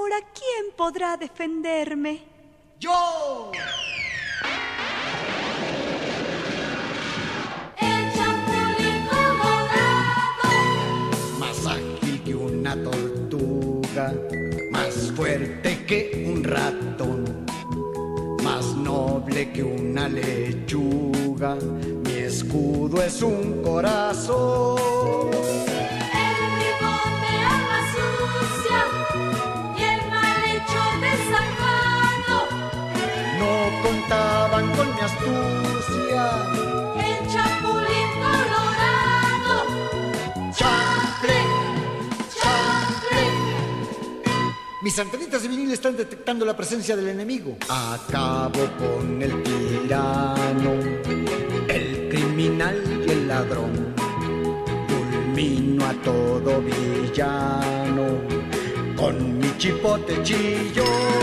Ahora, ¿quién podrá defenderme? ¡Yo! El Chapulín Colorado, Más ágil que una tortuga, más fuerte que un ratón, más noble que una lechuga. Mi escudo es un corazón. el bribón de alma sucia y el malhechor desalmado, No contaban con mi astucia. el Chapulín Colorado. ¡Chanfle! ¡Chanfle! Mis antenitas de vinil están detectando la presencia del enemigo. Acabo con el tirano, el criminal y el ladrón. Fulmino a todo villano con mi chipote chillón.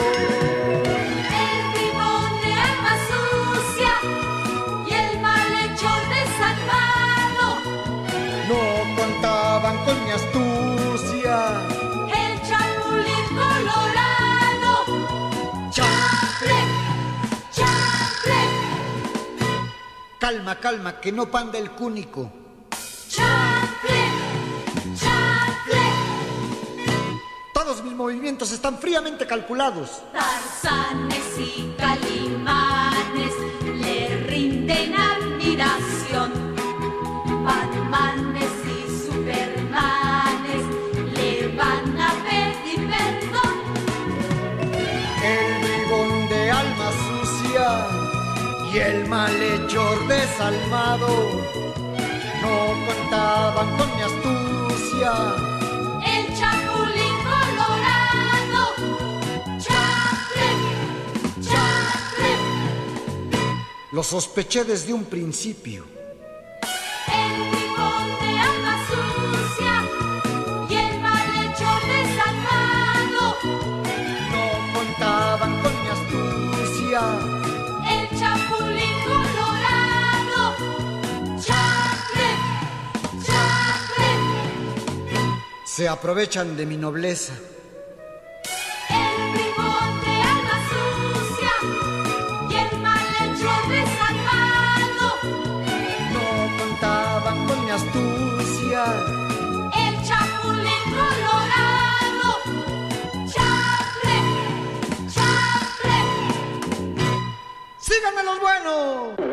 El bribón de alma sucia y el malhechor desalmado, No contaban con mi astucia. el Chapulín Colorado. ¡Chanfle! ¡Chanfle! Calma, calma, que no panda el cúnico. ¡Chanfle! ¡Chanfle! Todos mis movimientos están fríamente calculados. Tarzanes y calimanes le rinden admiración. Batmanes y supermanes le van a pedir perdón. El bribón de alma sucia y el malhechor desalmado no contaban con mi astucia. El Chapulín Colorado. ¡Chanfle! ¡Chanfle! Lo sospeché desde un principio. El bribón de alma sucia y el malhechor desalmado, No contaban con mi astucia. el Chapulín Colorado. ¡Chanfle! ¡Chanfle! Se aprovechan de mi nobleza. El bribón de alma sucia y el malhechor desalmado, No contaban con mi astucia. el Chapulín Colorado. ¡Chanfle! ¡Chanfle! ¡Síganme los buenos!